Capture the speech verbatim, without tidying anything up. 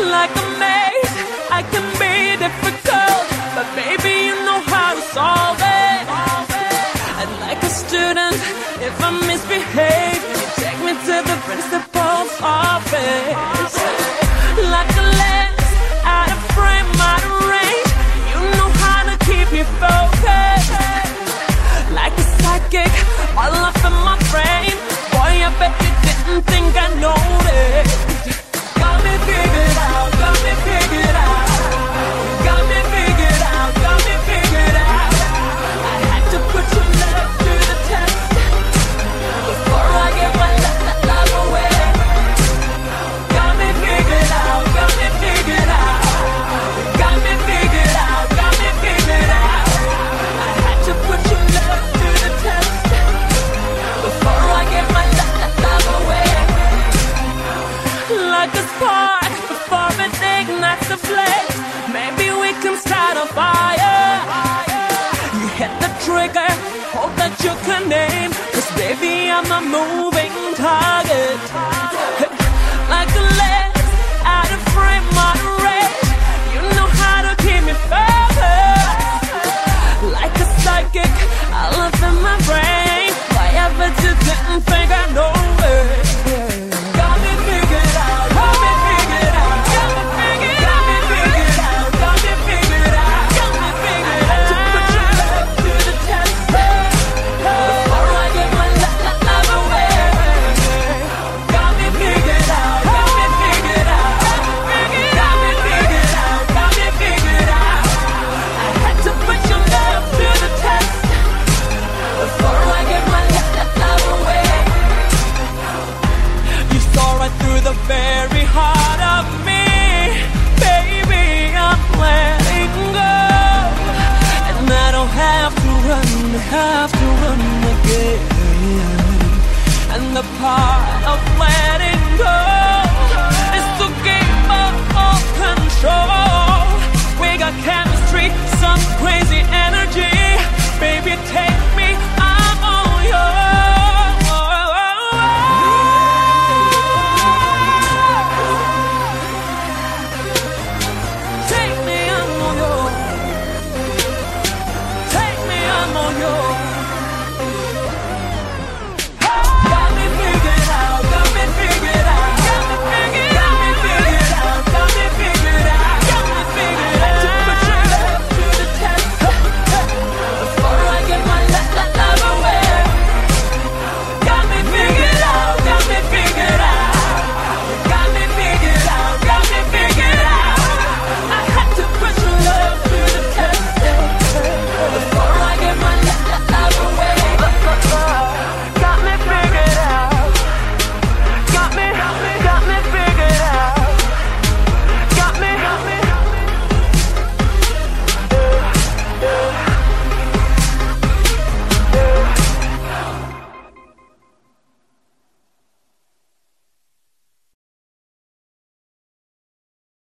Like a maze, I can be difficult, but baby, you know how to solve it. And like a student, if I misbehave, you take me to the principal's office. Like a lens, out of frame, out of range, you know how to keep me focused. Like a psychic, all up in my brain. Boy, I bet you didn't think I noticed. Got me figured out, got me figured out. Got me figured out, got me figured out. I had to put your love to the test before I get my love, love away. Got me figured out, got me figured out. Got me figured out, got me figured out. I had to put your love to the test before I get my love, love away. Like a spark before it ignites the blaze, maybe we can start a fire. You hit the trigger, hope that you can aim, 'cause baby I'm a moving target. Like a lens, out of frame, out of range, you know how to keep me focused. Like a psychic, all up in my brain. Why I bet you didn't think I know it. Got me figured out, got me figured out, got me figured out, got me figured out, got me figured out, got me figured out. I had to put your love to the test before I get my love, love away. Got me figured out, got me figured out, got me figured out, got me figured out. I had to put your love to the test before I get my love, love away. You saw right through the very heart of me. Baby, I'm letting go, and I don't have to run, have to run again. And the part